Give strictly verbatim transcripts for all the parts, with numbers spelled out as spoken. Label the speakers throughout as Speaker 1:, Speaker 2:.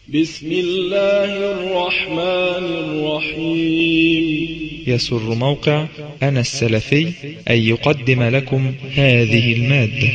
Speaker 1: بسم الله الرحمن الرحيم.
Speaker 2: يسر موقع أنا السلفي أن يقدم لكم هذه المادة.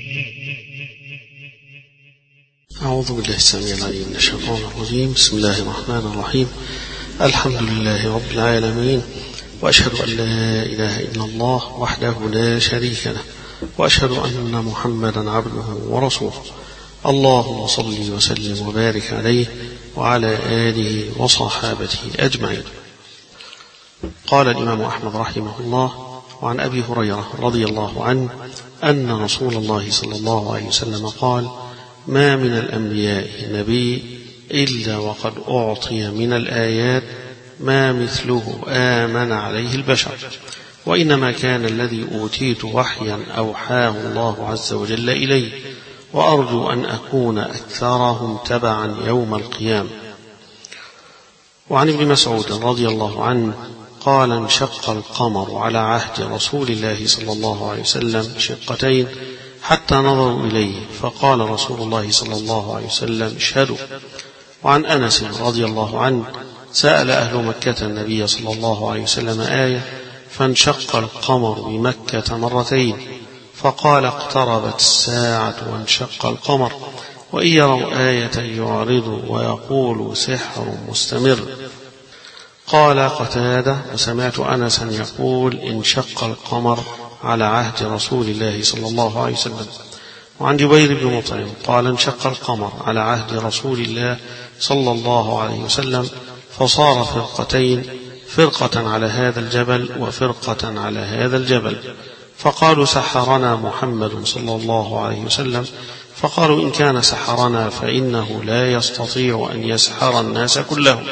Speaker 3: أعوذ بالله السميع العليم من الشيطان الرجيم. بسم الله الرحمن الرحيم. الحمد لله رب العالمين، وأشهد أن لا إله إلا الله وحده لا شريك له، وأشهد أن محمدا عبده ورسوله. اللهم صل وسلم وبارك عليه وعلى آله وصحابته أجمعين. قال الإمام أحمد رحمه الله: وعن أبي هريرة رضي الله عنه أن رسول الله صلى الله عليه وسلم قال: ما من الأنبياء نبي إلا وقد أعطي من الآيات ما مثله آمن عليه البشر، وإنما كان الذي أوتيت وحيا أوحاه الله عز وجل إلي، وأرجو أن أكون أكثرهم تبعا يوم القيامة. وعن ابن مسعود رضي الله عنه قال: انشق القمر على عهد رسول الله صلى الله عليه وسلم شقتين حتى نظروا إليه، فقال رسول الله صلى الله عليه وسلم: اشهدوا. وعن أنس رضي الله عنه سأل أهل مكة النبي صلى الله عليه وسلم آية فانشق القمر بمكة مرتين، فقال: اقتربت الساعة وانشق القمر، وإن يروا آية يعرضوا ويقولوا سحر مستمر. قال قتادة: وسمعت أنسا يقول: انشق القمر على عهد رسول الله صلى الله عليه وسلم. وعن جبير بن مطعم قال: انشق القمر على عهد رسول الله صلى الله عليه وسلم، فصار فرقتين، فرقة على هذا الجبل وفرقة على هذا الجبل، فقالوا: سحرنا محمد صلى الله عليه وسلم. فقالوا: إن كان سحرنا فإنه لا يستطيع أن يسحر الناس كلهم.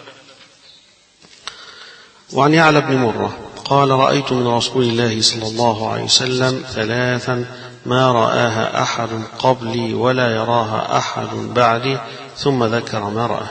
Speaker 3: وعن يعلى بن مرة قال: رأيت من رسول الله صلى الله عليه وسلم ثلاثا ما رآها أحد قبلي ولا يراها أحد بعدي، ثم ذكر ما رآه.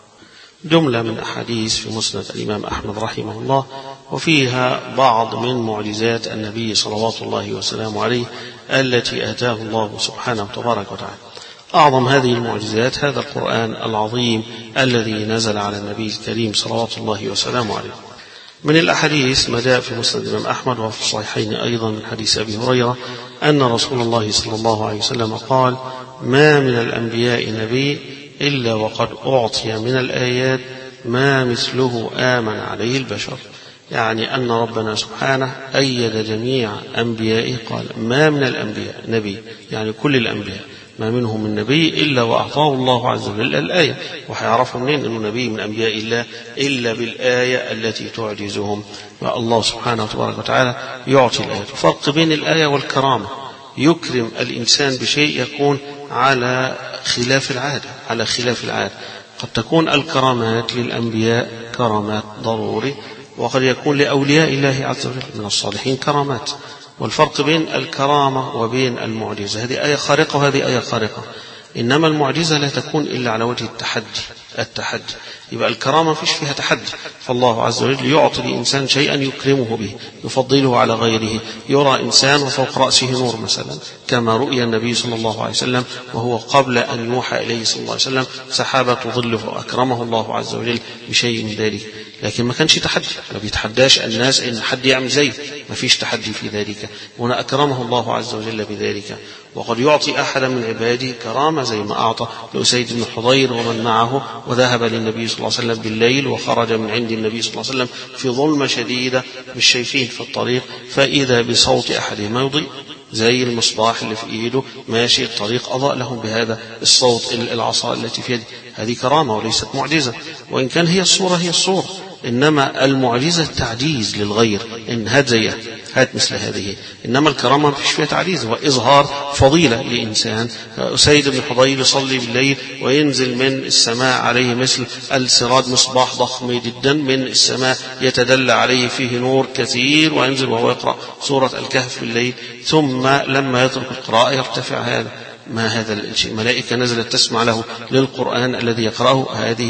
Speaker 3: جملة من أحاديث في مسند الإمام أحمد رحمه الله، وفيها بعض من معجزات النبي صلوات الله وسلامه عليه التي آتاه الله سبحانه وتبارك وتعالى. أعظم هذه المعجزات هذا القرآن العظيم الذي نزل على النبي الكريم صلوات الله وسلامه عليه. من الأحاديث ما جاء في مسند الإمام أحمد وفي الصحيحين أيضا من حديث أبي هريرة أن رسول الله صلى الله عليه وسلم قال: ما من الأنبياء نبي إلا وقد أعطي من الآيات ما مثله آمن عليه البشر. يعني أن ربنا سبحانه أيد جميع أنبيائه، قال: ما من الأنبياء نبي، يعني كل الأنبياء ما منهم من نبي إلا وأعطاه الله عز وجل الآية. وحيعرفوا منين أنه نبي من أنبياء الله؟ إلا بالآية التي تعجزهم، والله سبحانه وتبارك وتعالى يعطي الآية. فرق بين الآية والكرامة، يكرم الإنسان بشيء يكون على خلاف العادة، على خلاف العادة. قد تكون الكرامات للأنبياء كرامات ضروري، وقد يكون لأولياء الله عز وجل من الصالحين كرامات. والفرق بين الكرامة وبين المعجزة، هذه آية خارقة وهذه آية خارقة، إنما المعجزة لا تكون إلا على وجه التحدي. التحدي يبقى الكرامة فيش فيها تحدي، فالله عز وجل يعطي الإنسان شيئا يكرمه به، يفضله على غيره. يرى إنسان وفوق رأسه نور مثلا، كما رؤي النبي صلى الله عليه وسلم وهو قبل أن يوحى إليه صلى الله عليه وسلم سحابة تظله، أكرمه الله عز وجل بشيء من ذلك. لكن ما كانش تحدي، ما بيتحداش الناس إن حد يعمل زيه، ما فيش تحدي في ذلك. هنا أكرمه الله عز وجل بذلك. وقد يعطي أحدا من عباده كرامة زي ما أعطى لأسيد بن حضير ومن معه، وذهب للنبي صلى الله عليه وسلم بالليل وخرج من عند النبي صلى الله عليه وسلم في ظلمة شديدة مش شايفين في الطريق، فإذا بصوت أحدهما يضيء زي المصباح اللي في إيده ماشي الطريق، أضاء لهم بهذا الصوت العصا التي في يده. هذه كرامة وليست معجزة، وإن كان هي الصورة هي الصورة، إنما المعجزة تعجيز للغير، إن هات زيها، هات مثل هذه. إنما الكرامة ما فيش فيها تعجيز، وإظهار فضيلة لإنسان. أسيد بن حضير يصلي بالليل وينزل من السماء عليه مثل السراج مصباح ضخم جدا من السماء يتدلى عليه فيه نور كثير، وينزل وهو يقرأ سورة الكهف بالليل، ثم لما يترك القراءة يرتفع. هذا ما هذا الشيء؟ ملائكة نزلت تسمع له للقرآن الذي يقرأه. هذه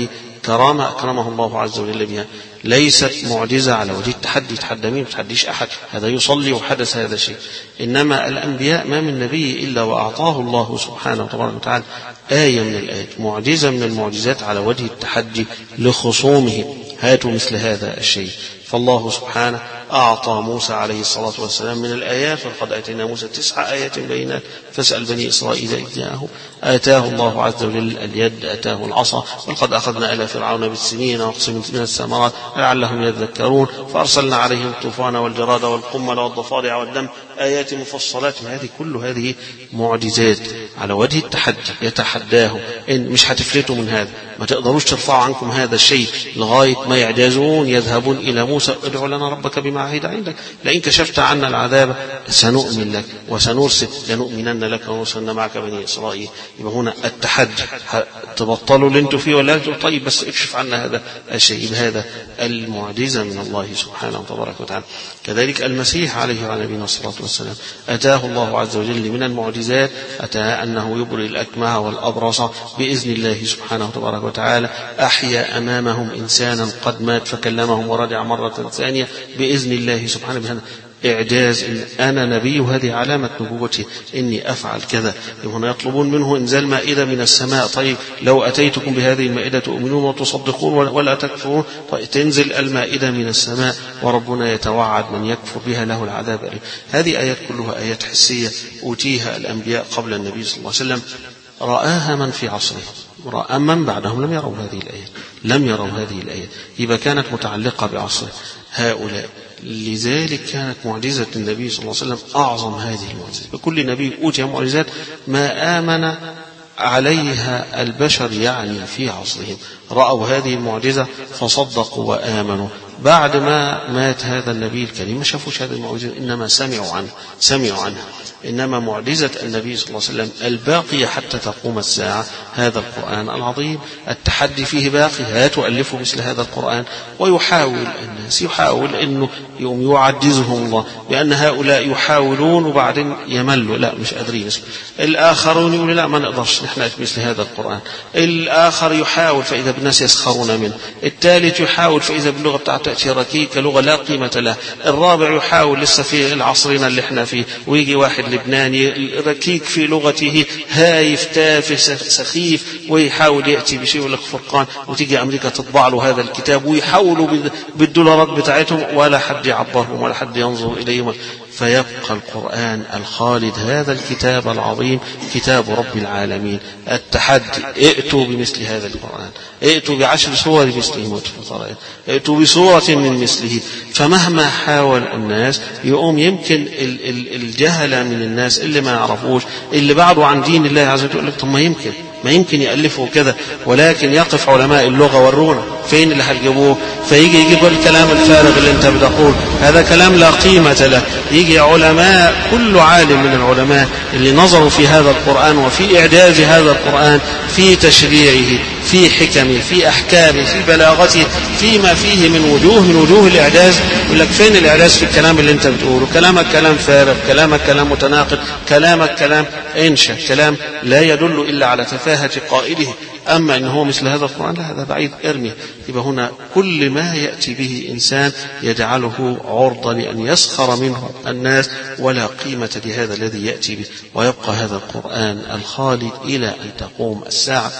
Speaker 3: كرامة أكرمه الله عز وجل بها، ليست معجزة على وجه التحدي، تحدى مين؟ تحديش أحد، هذا يصلي وحدث هذا الشيء. إنما الأنبياء ما من نبي إلا وأعطاه الله سبحانه وتعالى آية من الآيات، معجزة من المعجزات على وجه التحدي لخصومه، هاتوا مثل هذا الشيء. فالله سبحانه أعطى موسى عليه الصلاة والسلام من الآيات، وقد آتينا موسى تسع آيات بينات فاسأل بني إسرائيل إذ جاءهم. آتاه الله عز وجل اليد، آتاه العصا، ولقد أخذنا آل فرعون بالسنين ونقص من الثمرات لعلهم يذكرون، فأرسلنا عليهم الطوفان والجراد والقمل والضفادع والدم آيات مفصلات. هذه كل هذه معجزات على وجه التحدي، يتحداه إن مش هتفلتوا من هذا، ما تقدروش ترفعوا عنكم هذا الشيء لغاية ما يعجزون، يذهبون إلى موسى ادع لنا ربك بما عهد عندك لئن كشفت عنا العذاب سنؤمن لك وسنرسل لنؤمنن لك ونرسلن معك بني إسرائيل. يبقى هنا التحدي، تبطلوا اللي انتوا فيه ولا انتوا طيب بس اكشف عنا هذا الشيء، بهذا المعجزة من الله سبحانه وتبارك وتعالى. كذلك المسيح عليه وعلى نبينا الصلاة والسلام أتاه الله عز وجل من المعجزات، أتاه أنه يبرئ الأكمه والأبرص بإذن الله سبحانه وتبارك وتعالى، أحيا أمامهم إنسانا قد مات فكلمهم ورجع مرة ثانية بإذن الله سبحانه وتعالى. إعجاز إن أنا نبي، وهذه علامة نبوتي إني أفعل كذا. هنا يطلبون منه إنزال مائدة من السماء، طيب لو أتيتكم بهذه المائدة تؤمنون وتصدقون ولا تكفرون، طيب تنزل المائدة من السماء وربنا يتوعد من يكفر بها له العذاب أليم. هذه آيات كلها آيات حسية أوتيها الأنبياء قبل النبي صلى الله عليه وسلم، رآها من في عصره، رأى من بعدهم لم يروا هذه الآيات، لم يروا هذه الآيات، يبقى كانت متعلقة بعصره هؤلاء. لذلك كانت معجزة النبي صلى الله عليه وسلم أعظم هذه المعجزة. فكل نبي أوتي معجزات ما آمن عليها البشر يعني في عصرهم، رأوا هذه المعجزة فصدقوا وآمنوا. بعد ما مات هذا النبي الكريم ما شافوش هذه المعجزة، إنما سمعوا عنه سمعوا عنها. إنما معجزة النبي صلى الله عليه وسلم الباقية حتى تقوم الساعة هذا القرآن العظيم. التحدي فيه باقي، هاتوا ألفوا مثل هذا القرآن. ويحاول الناس، يحاول أنه يوم يعجزهم الله، لأن هؤلاء يحاولون وبعدين يملوا، لا مش قادرين. الآخرون يقولوا لا ما نقدرش نحن مثل هذا القرآن. الآخر يحاول فإذا بالناس يسخرون منه. الثالث يحاول فإذا باللغة بتاعته تأتي ركيكة لغة لا قيمة لها. الرابع يحاول لسه في العصرنا اللي احنا فيه، ويجي واحد لبناني ركيك في لغته هايف تافه سخيف ويحاول يأتي بشيء يقول لك فرقان، وتيجي أمريكا تطبع له هذا الكتاب ويحاولوا بالدولارات بتاعتهم ولا حد يعبرهم ولا حد ينظر إليهم. فيبقى القرآن الخالد هذا الكتاب العظيم كتاب رب العالمين. التحدي ائتوا بمثل هذا القرآن، ائتوا بعشر سور مثله، ائتوا بسورة من مثله. فمهما حاول الناس يقوم يمكن الجهل من الناس اللي ما يعرفوش اللي بعدوا عن دين الله عز وجل يقول لك طب ما يمكن ما يمكن يألفوا كذا، ولكن يقف علماء اللغة ورونا فين اللي هتجيبوه. فيجي يجيب الكلام الفارغ اللي انت بتقول هذا كلام لا قيمة له. يجي علماء، كل عالم من العلماء اللي نظروا في هذا القرآن وفي إعجاز هذا القرآن، في تشريعه، في حكمه، في أحكامه، في بلاغته، فيما فيه من وجوه من وجوه الإعجاز، يقول لك فين الإعجاز في الكلام اللي انت بتقوله؟ كلامك كلام فارغ، كلامك كلام متناقض، كلامك كلام انشا، كلام لا يدل إلا على تفاهة قائله. أما إن هو مثل هذا القرآن لا، هذا بعيد ارمي. يبقى هنا كل ما يأتي به إنسان يجعله عرضة لأن يسخر منه الناس، ولا قيمة لهذا الذي يأتي به. ويبقى هذا القرآن الخالد إلى أن تقوم الساعة.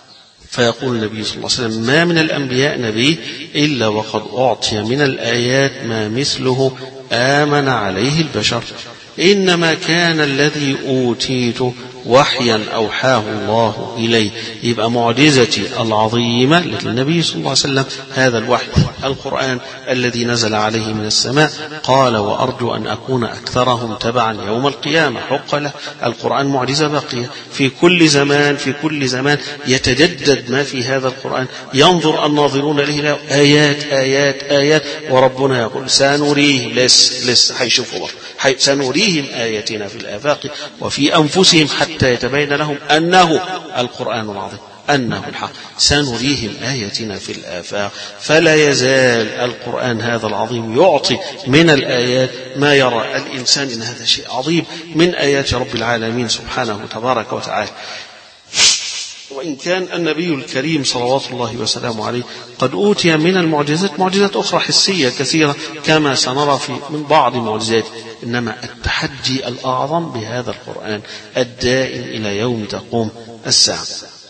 Speaker 3: فيقول النبي صلى الله عليه وسلم ما من الأنبياء نبي إلا وقد أعطي من الآيات ما مثله آمن عليه البشر، إنما كان الذي أوتيته وحيا أوحاه الله إليه. يبقى معجزتي العظيمة للنبي صلى الله عليه وسلم هذا الوحي القرآن الذي نزل عليه من السماء. قال وأرجو أن أكون أكثرهم تبعا يوم القيامة. حق له. القرآن معجزة باقية في كل زمان، في كل زمان يتجدد ما في هذا القرآن، ينظر الناظرون إليه آيات آيات آيات. وربنا يقول سنريهم، لس لس حيشوفوا حي سنريهم آياتنا في الآفاق وفي أنفسهم حتى يتبين لهم أنه القرآن العظيم أنه الحق. سنريهم آياتنا في الآفاق. فلا يزال القرآن هذا العظيم يعطي من الآيات ما يرى الإنسان إن هذا شيء عظيم من آيات رب العالمين سبحانه تبارك وتعالى. وإن كان النبي الكريم صلوات الله وسلامه عليه قد أوتي من المعجزات معجزات أخرى حسية كثيرة كما سنرى في من بعض معجزاته، إنما التحدي الأعظم بهذا القرآن الدائم إلى يوم تقوم الساعة.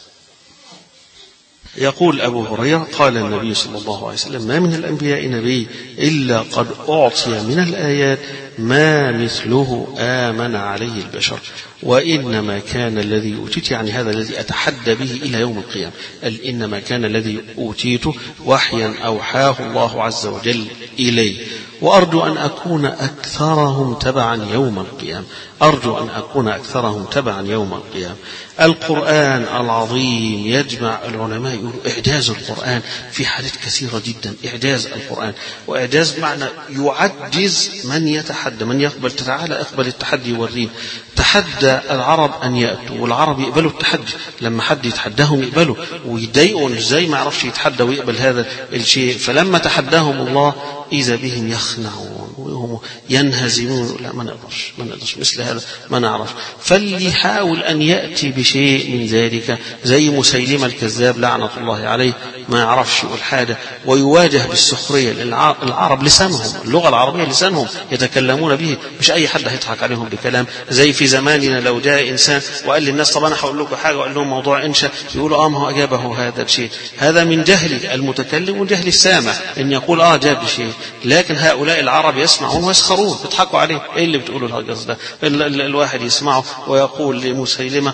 Speaker 3: يقول أبو هريرة قال النبي صلى الله عليه وسلم: ما من الأنبياء نبي إلا قد أعطي من الآيات ما مثله آمن عليه البشر، وإنما كان الذي أوتيت، يعني هذا الذي أتحدى به إلى يوم القيامة، إنما كان الذي أوتيته وحيا أوحاه الله عز وجل إليه، وأرجو أن أكون أكثرهم تبعا يوم القيامة، أرجو أن أكون أكثرهم تبعا يوم القيامة. القرآن العظيم يجمع العلماء يقولوا إعجاز القرآن في حالات كثيرة جدا، إعجاز القرآن، وإعجاز معنى يعجز من يتحدى، من يقبل تعالى اقبل التحدي والريب. تحدى العرب أن يأتوا، والعرب يقبلوا التحدي، لما حد يتحداهم يقبلوا ويضايقوا، إزاي ما يعرفش يتحدى ويقبل هذا الشيء، فلما تحداهم الله إذا بهم يخنعون وهم ينهزمون، لا ما نقدرش ما نقدرش مثل هذا ما نعرف. فليحاول أن يأتي بشيء من ذلك زي مسيلمة الكذاب لعنة الله عليه، ما يعرفش يقول حاجة ويواجه بالسخرية. العرب لسانهم، اللغة العربية لسانهم يتكلمون به، مش أي حد هيضحك عليهم بكلام. زي في زماننا لو جاء إنسان وقال للناس طب أنا هقول لكم حاجة وقال لهم موضوع إنشاء، يقولوا آه ما هو أجابه هذا الشيء. هذا من جهل المتكلم وجهل السامع إن يقول آه جاب شيء، لكن هؤلاء العرب يسمعون ويسخرون، بيضحكوا عليه. إيه اللي بتقولوا الهجس ده؟ الواحد يسمعه ويقول لمسيلمة: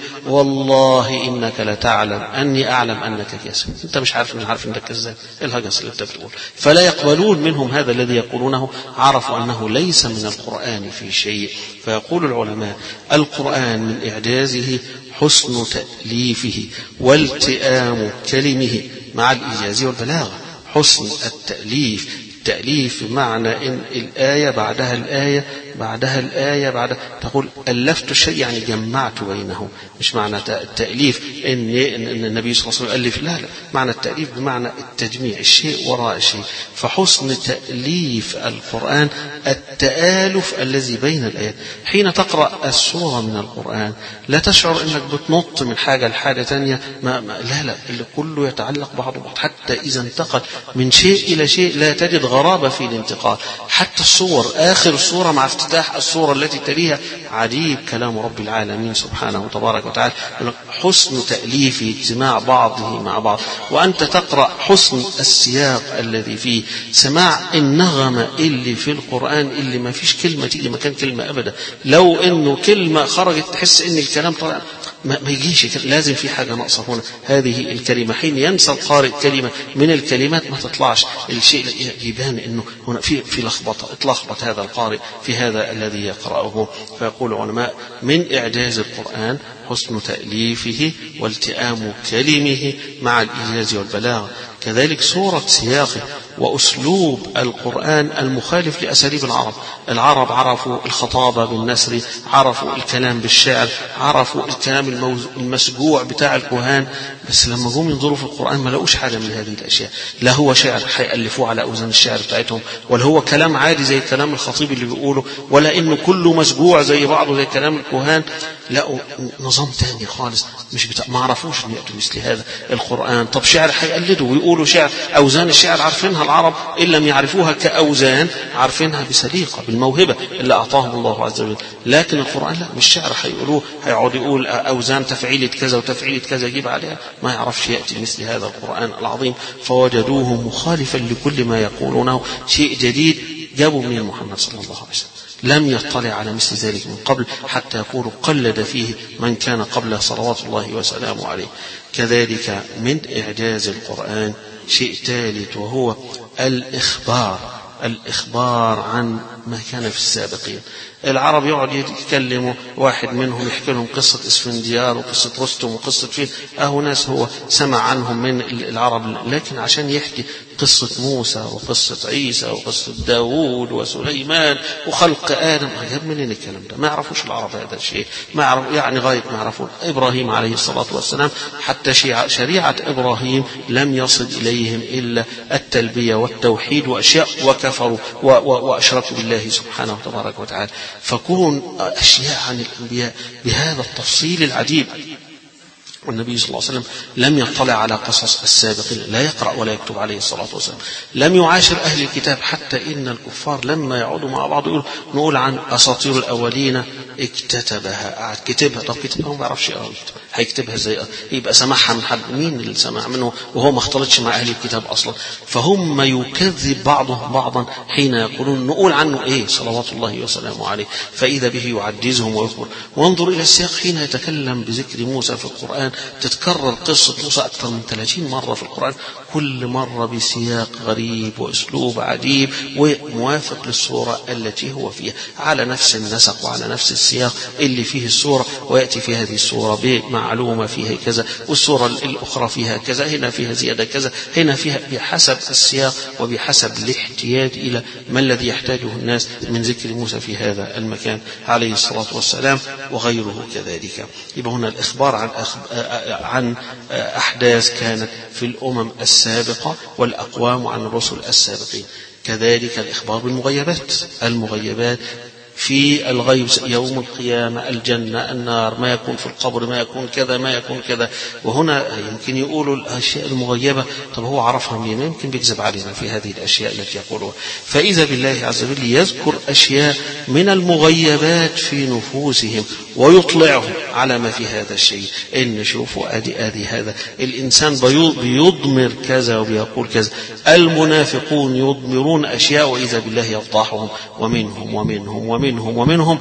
Speaker 3: والله إنك لتعلم أني أعلم أنك كاذب. أنت مش عارف مش عارف أنك كذاب، إيه الهجس اللي أنت بتقول؟ فلا يقبلون منهم هذا الذي يقولونه، عرفوا أنه ليس من القرآن في شيء. فيقول العلماء: القرآن من إعجازه حسن تأليفه والتئام كلمه مع الإيجاز والبلاغة. حسن التأليف، التأليف بمعنى إن الآية بعدها الآية بعدها الآية بعدها، تقول ألفت الشيء يعني جمعت بينه، مش معنى التأليف إن, إن النبي صلى الله عليه وسلم ألف، لا لا، معنى التأليف بمعنى التجميع، الشيء وراء شيء. فحسن تأليف القرآن التآلف الذي بين الآيات. حين تقرأ السورة من القرآن لا تشعر إنك بتنط من حاجة لحاجة تانية، ما ما لا لا، اللي كله يتعلق بعضه بعض، حتى إذا انتقل من شيء إلى شيء لا تجد غرابة في الانتقال. حتى الصور، آخر الصورة مع افتتاح الصورة التي تليها، عجيب كلام رب العالمين سبحانه وتبارك وتعالى. حسن تأليف اجتماع بعضه مع بعض، وأنت تقرأ حسن السياق الذي فيه، سماع النغمة اللي في القرآن اللي ما فيش كلمة تيجي مكان كلمة أبدا. لو إنه كلمة خرجت تحس إن الكلام طلع ما يجيش، لازم في حاجة ناقصة هنا. هذه الكلمة حين ينسى القارئ كلمة من الكلمات ما تطلعش الشيء، يبان إنه هنا في في لخبطة، اتلخبط هذا القارئ في هذا الذي يقرأه. فيقول العلماء: من إعجاز القرآن حسن تأليفه والتئام كلمه مع الإيجاز والبلاغة. كذلك صورة سياقه وأسلوب القرآن المخالف لأساليب العرب. العرب عرفوا الخطابة بالنثر، عرفوا الكلام بالشعر، عرفوا الكلام المسجوع بتاع الكهان، بس لما جم ينظروا في القرآن ما لقوش حاجة من هذه الأشياء. لا هو شعر هيألفوه على أوزان الشعر بتاعتهم، ولا هو كلام عادي زي كلام الخطيب اللي بيقوله، ولا إنه كله مسجوع زي بعضه زي كلام الكهان. لقوا نظام تاني خالص، مش بتاع، ما عرفوش أن يأتوا مثل هذا القرآن. طب شعر هيقلدوا ويقولوا شعر، أوزان الشعر عارفينها العرب، إن لم يعرفوها كأوزان عارفينها بسليقة بالموهبة اللي أعطاهم الله عز وجل. لكن القرآن لا، مش شعر هيقولوه، هيقعد يقول أوزان تفعيلة كذا وتفعيلة كذا يجيب عليها، ما يعرفش يأتي مثل هذا القرآن العظيم. فوجدوه مخالفا لكل ما يقولونه، شيء جديد جابوا من محمد صلى الله عليه وسلم، لم يطلع على مثل ذلك من قبل، حتى يقول قلد فيه من كان قبله صلوات الله وسلامه عليه. كذلك من إعجاز القرآن شيء ثالث، وهو الإخبار، الإخبار عن ما كان في السابقين. العرب يقعد يتكلموا، واحد منهم يحكي لهم قصة اسفنديار وقصة رستم وقصة فين، أهو ناس هو سمع عنهم من العرب، لكن عشان يحكي قصة موسى وقصة عيسى وقصة داود وسليمان وخلق آدم، جاب منين الكلام ده؟ ما يعرفوش العرب هذا الشيء، ما يعرف يعني غاية ما يعرفون. إبراهيم عليه الصلاة والسلام حتى شريعة إبراهيم لم يصل إليهم إلا التلبية والتوحيد وأشياء، وكفروا وأشركوا بالله سبحانه وتبارك وتعالى. فكون أشياء عن الأنبياء بهذا التفصيل العجيب والنبي صلى الله عليه وسلم لم يطلع على قصص السابقين، لا يقرأ ولا يكتب عليه الصلاة والسلام، لم يعاشر أهل الكتاب، حتى إن الكفار لما يقعدوا مع بعض يقول نقول عن أساطير الأولين اكتتبها، قاعد كتبها. طب كتبها ما يعرفش يقرأ، هيكتبها ازاي؟ يبقى سمعها من حد، مين اللي سمع منه وهو ما اختلطش مع أهل الكتاب أصلا؟ فهم يكذب بعضهم بعضا حين يقولون نقول عنه إيه صلوات الله وسلامه عليه، فإذا به يعجزهم ويخبر. وانظر إلى السياق حين يتكلم بذكر موسى في القرآن، تتكرر قصة موسى أكثر من ثلاثين مرة في القرآن، كل مرة بسياق غريب وأسلوب عجيب وموافق للصورة التي هو فيها، على نفس النسق وعلى نفس السياق اللي فيه السورة، ويأتي في هذه السورة بمعلومة فيها كذا، والسورة الأخرى فيها كذا، هنا فيها زيادة كذا، هنا فيها، بحسب السياق وبحسب الاحتياج إلى ما الذي يحتاجه الناس من ذكر موسى في هذا المكان عليه الصلاة والسلام وغيره كذلك. يبقى هنا الإخبار عن عن أحداث كانت في الأمم السابقة والأقوام عن الرسل السابقين. كذلك الإخبار بالمغيبات، المغيبات في الغيب، يوم القيامة، الجنة، النار، ما يكون في القبر، ما يكون كذا، ما يكون كذا. وهنا يمكن يقولوا الأشياء المغيبة، طب هو عرفها منين؟ ما يمكن بيكذب علينا في هذه الأشياء التي يقولها. فإذا بالله عز وجل يذكر أشياء من المغيبات في نفوسهم ويطلعهم على ما في هذا الشيء، إن شوفوا أدي أدي هذا الإنسان بيضمر كذا وبيقول كذا. المنافقون يضمرون أشياء وإذا بالله يفضحهم، ومنهم ومنهم ومنهم ومنهم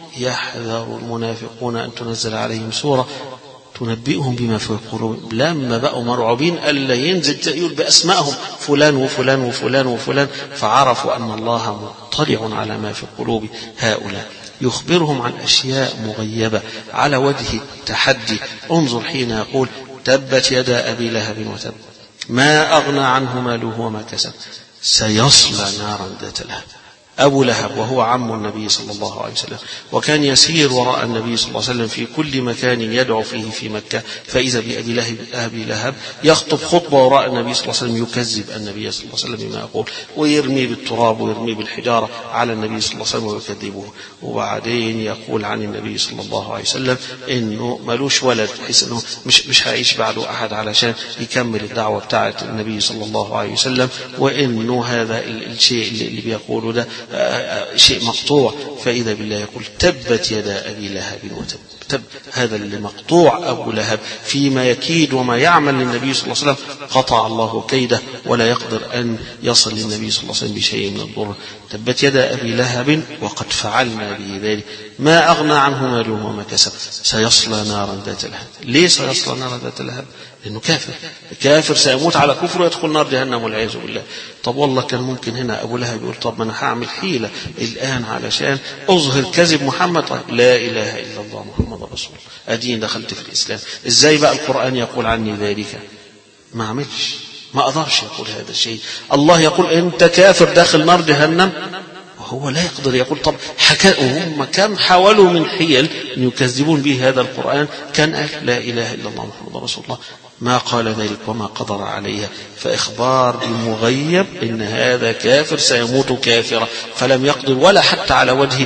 Speaker 3: يحذر المنافقون أن تنزل عليهم سورة تنبئهم بما في قلوبهم. لما بقوا مرعوبين ألا ينزل يقول بأسمائهم فلان وفلان وفلان وفلان، فعرفوا أن الله مطلع على ما في قلوب هؤلاء، يخبرهم عن أشياء مغيبة على وجه التحدي. انظر حين يقول تبت يدا أبي لهب وتب ما أغنى عنه ماله وما كسب سيصلى نارا ذات لهب. أبو لهب وهو عم النبي صلى الله عليه وسلم، وكان يسير وراء النبي صلى الله عليه وسلم في كل مكان يدعو فيه في مكة، فإذا بأبي لهب, أبي لهب يخطب خطبة وراء النبي صلى الله عليه وسلم يكذب النبي صلى الله عليه وسلم بما يقول، ويرمي بالتراب ويرمي بالحجارة على النبي صلى الله عليه وسلم ويكذبه. وبعدين يقول عن النبي صلى الله عليه وسلم إنه ملوش ولد، بحيث إنه مش مش هيعيش بعده أحد علشان يكمل الدعوة بتاعة النبي صلى الله عليه وسلم، وإنه هذا الشيء اللي بيقوله ده شيء مقطوع. فإذا بالله يقول تبت يدا أبي لهب وتب. تب هذا اللي مقطوع أبو لهب فيما يكيد وما يعمل للنبي صلى الله عليه وسلم، قطع الله كيده ولا يقدر أن يصل للنبي صلى الله عليه وسلم بشيء من الضر. تبت يدا أبي لهب وقد فعلنا به ذلك ما أغنى عنه ماله وما كسب سيصلى نارا ذات لهب. ليه سيصلى نارا ذات لهب؟ لأنه كافر، كافر سيموت على كفره ويدخل نار جهنم والعياذ بالله. طب والله كان ممكن هنا أبو لهب يقول طب ما أنا هعمل حيلة الآن علشان أظهر كذب محمد، لا إله إلا الله محمد رسول الله، أدين دخلت في الإسلام. إزاي بقى القرآن يقول عني ذلك؟ ما عملش، ما أقدرش يقول هذا الشيء. الله يقول أنت كافر داخل نار جهنم، وهو لا يقدر يقول. طب هم كم حاولوا من حيل أن يكذبون به هذا القرآن، كان قال لا إله إلا الله محمد رسول الله، ما قال ذلك وما قدر عليها. فإخبار بالمغيب إن هذا كافر سيموت كافرا، فلم يقدر ولا حتى على وجه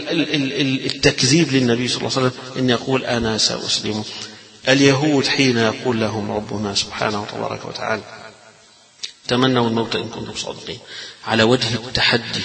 Speaker 3: التكذيب للنبي صلى الله عليه وسلم إن يقول أنا سأسلم. اليهود حين يقول لهم ربنا سبحانه وتبارك وتعالى تمنوا الموت إن كنتم صادقين، على وجه التحدي،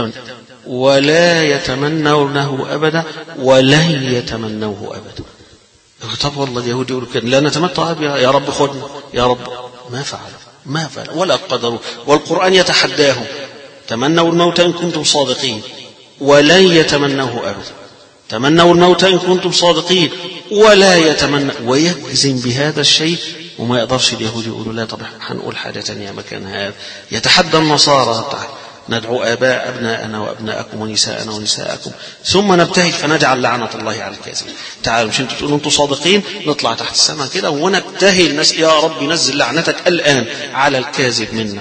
Speaker 3: ولا يتمنونه أبدا ولن يتمنوه أبدا. طب والله اليهود يقولوا كده لا نتمتع يا رب خدنا يا رب، ما فعل ما فعل ولا قدروا. والقرآن يتحداهم تمنوا الموت إن كنتم صادقين ولن يتمنوه أبدا. تمنوا الموت إن كنتم صادقين ولا يتمنى، ويجزم بهذا الشيء. وما يقدرش اليهود يقولوا لا طب هنقول حاجة تانية مكان هذا. يتحدى النصارى تعالى ندعو آباء أبناءنا وأبناءكم ونساءنا ونساءكم ثم نبتهل فنجعل لعنة الله على الكاذب. تعالوا مش انتوا تقولوا انتوا صادقين، نطلع تحت السماء كده ونبتهل نس يا رب نزل لعنتك الآن على الكاذب منا.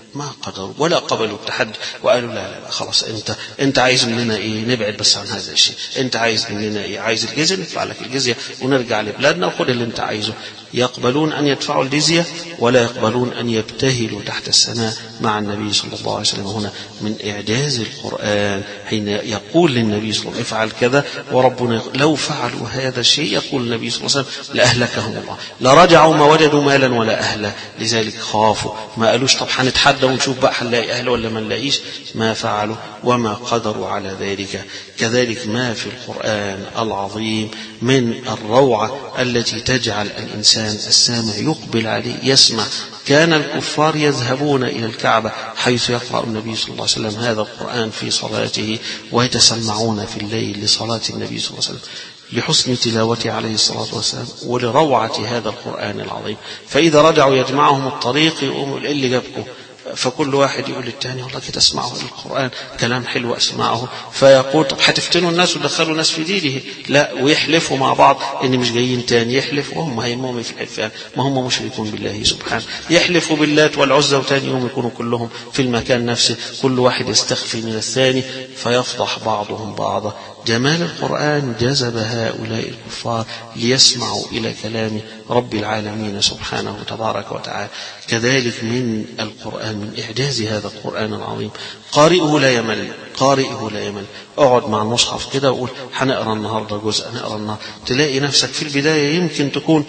Speaker 3: ما قدروا ولا قبلوا التحدي وقالوا لا لا, لا خلاص انت انت عايز مننا ايه؟ نبعد بس عن هذا الشيء. انت عايز مننا ايه؟ عايز الجزيه؟ ندفع لك الجزيه ونرجع لبلادنا وخد اللي انت عايزه. يقبلون ان يدفعوا الجزيه ولا يقبلون ان يبتهلوا تحت السماء مع النبي صلى الله عليه وسلم. هنا من اعجاز القران حين يقول للنبي صلى الله عليه وسلم افعل كذا، وربنا يقول لو فعلوا هذا الشيء يقول النبي صلى الله عليه وسلم لاهلكهم الله، لرجعوا ما وجدوا مالا ولا اهلا، لذلك خافوا. ما قالوش طب هنتحدى ونشوف بقى هنلاقي اهل ولا ما نلاقيش، ما فعلوا وما قدروا على ذلك. كذلك ما في القرآن العظيم من الروعة التي تجعل الإنسان السامع يقبل عليه يسمع. كان الكفار يذهبون إلى الكعبة حيث يقرأ النبي صلى الله عليه وسلم هذا القرآن في صلاته، ويتسمعون في الليل لصلاة النبي صلى الله عليه وسلم لحسن تلاوته عليه الصلاة والسلام ولروعة هذا القرآن العظيم. فإذا رجعوا يجمعهم الطريق يقوموا اللي جابكم، فكل واحد يقول للتاني والله كده اسمعوا القرآن كلام حلو اسمعه، فيقول طب هتفتنوا الناس ودخلوا ناس في دينه؟ لا، ويحلفوا مع بعض ان مش جايين تاني، يحلف وهم هيمومي في الحلفان، ما هم مشركون بالله سبحانه. يحلفوا باللات والعزى وتاني يوم يكونوا كلهم في المكان نفسه، كل واحد يستخفي من الثاني فيفضح بعضهم بعضا. جمال القرآن جذب هؤلاء الكفار ليسمعوا إلى كلام رب العالمين سبحانه تبارك وتعالى. كذلك من القرآن من إعجاز هذا القرآن العظيم قارئه لا يمل، قارئه لا يمل. اقعد مع المصحف كده وقول هنقرأ النهاردة جزء، هنقرأ النهاردة، تلاقي نفسك في البداية يمكن تكون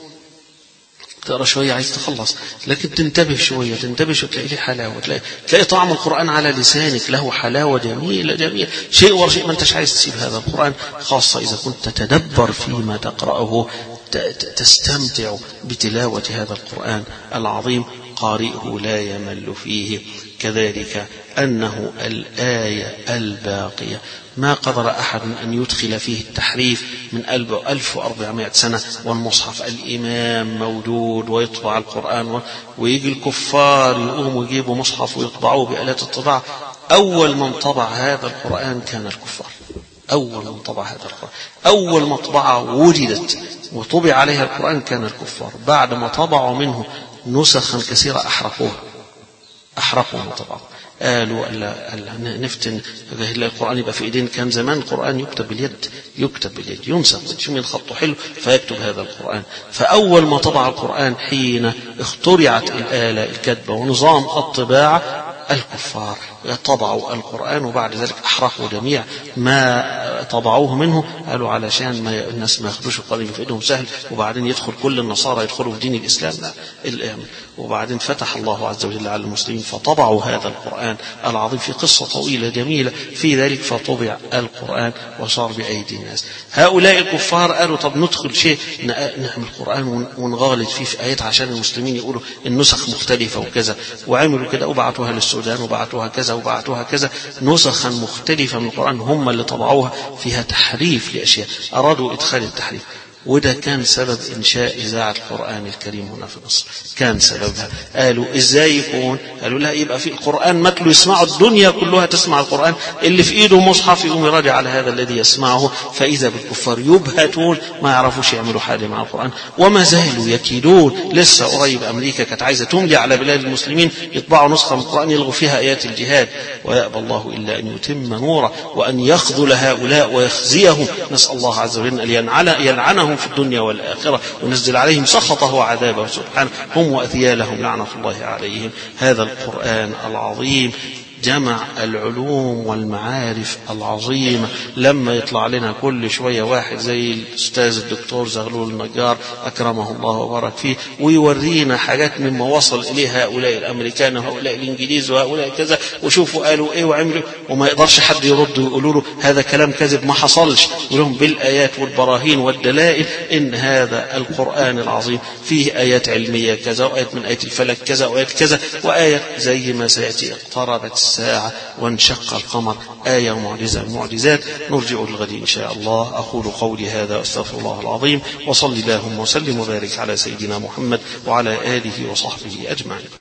Speaker 3: تقرأ شوية عايز تخلص، لكن تنتبه شوية تنتبه شوية تلاقي له حلاوة، تلاقي, تلاقي طعم القرآن على لسانك له حلاوة جميلة جميلة، شيء ورشيء ما انتش عايز تسيب هذا القرآن، خاصة إذا كنت تتدبر فيما تقرأه تستمتع بتلاوة هذا القرآن العظيم. قارئه لا يمل فيه. كذلك أنه الآية الباقية ما قدر أحد أن يدخل فيه التحريف من ألف وأربعمائة سنة والمصحف الإمام موجود ويطبع القرآن، ويجي الكفار يقوموا يجيبوا مصحف ويطبعوه بآلات الطباعة. أول من طبع هذا القرآن كان الكفار، أول من طبع هذا القرآن، أول مطبعة وجدت وطبع عليها القرآن كان الكفار. بعد ما طبعوا منه نسخا كثيرة أحرقوها، أحرقوا طبعا، قالوا ألا, ألا نفتن القرآن يبقى في إيدين. كان زمان القرآن يكتب باليد، يكتب باليد ينسخ شو خطه حلو فيكتب هذا القرآن. فأول ما طبع القرآن حين اخترعت الآلة الكتبة ونظام الطباعة الكفار طبعوا القرآن، وبعد ذلك أحرقوا جميع ما طبعوه منه، قالوا علشان ما الناس ما ياخدوش القرآن في إيدهم سهل وبعدين يدخل كل النصارى يدخلوا في دين الإسلام. لا، وبعدين فتح الله عز وجل على المسلمين فطبعوا هذا القرآن العظيم في قصة طويلة جميلة في ذلك، فطبع القرآن وصار بأيدي الناس. هؤلاء الكفار قالوا طب ندخل شيء نعمل القرآن ونغالط فيه في آيات عشان المسلمين يقولوا النسخ مختلفة وكذا، وعملوا كده وبعتوها للسودان وبعتوها كذا وبعتوها كذا، نسخا مختلفة من القرآن هم اللي طبعوها فيها تحريف لأشياء، أرادوا إدخال التحريف. وده كان سبب إنشاء إذاعة القرآن الكريم هنا في مصر، كان سببها. قالوا إزاي يكون؟ قالوا لا، يبقى في القرآن متلو يسمعوا الدنيا كلها تسمع القرآن، اللي في إيده مصحف يقوم يراجع على هذا الذي يسمعه، فإذا بالكفار يبهتون ما يعرفوش يعملوا حاجة مع القرآن وما زالوا يكيدون. لسه قريب أمريكا كانت عايزة تملي على بلاد المسلمين يطبعوا نسخة من القرآن يلغوا فيها آيات الجهاد، ويأبى الله إلا أن يتم نوره وأن يخذل هؤلاء ويخزيهم. نسأل الله عز وجل أن يلعنهم في الدنيا والآخرة ونزل عليهم سخطه وعذابه سبحانه، هم وأثيالهم لعنة الله عليهم. هذا القرآن العظيم جمع العلوم والمعارف العظيمة. لما يطلع لنا كل شوية واحد زي الأستاذ الدكتور زغلول النجار أكرمه الله وبارك فيه ويورينا حاجات مما وصل إليه هؤلاء الأمريكان وهؤلاء الإنجليز وهؤلاء كذا، وشوفوا قالوا إيه وعملوا، وما يقدرش حد يرد ويقولوا له هذا كلام كذب ما حصلش، يقولهم بالآيات والبراهين والدلائل إن هذا القرآن العظيم فيه آيات علمية كذا، وآيات من آيات الفلك كذا، وآيات كذا، وآيات زي ما سيأتي اقتربت الساعة وانشق القمر، آية معجزة المعجزات. نرجع للغد إن شاء الله. أقول قولي هذا أستغفر الله العظيم، وصلي اللهم وسلم وبارك على سيدنا محمد وعلى آله وصحبه أجمعين.